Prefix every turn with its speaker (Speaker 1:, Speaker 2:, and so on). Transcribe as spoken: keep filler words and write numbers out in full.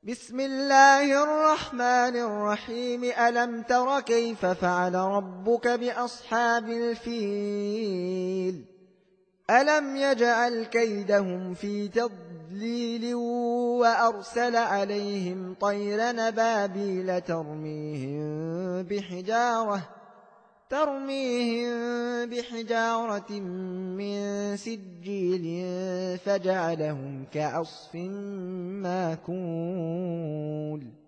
Speaker 1: بسم الله الرحمن الرحيم. ألم تر كيف فعل ربك بأصحاب الفيل؟ ألم يجعل كيدهم في تضليل وأرسل عليهم طير نبابيل ترميهم بحجارة ترميهم بحجارة من سجيل فجعلهم كعصف ماكول.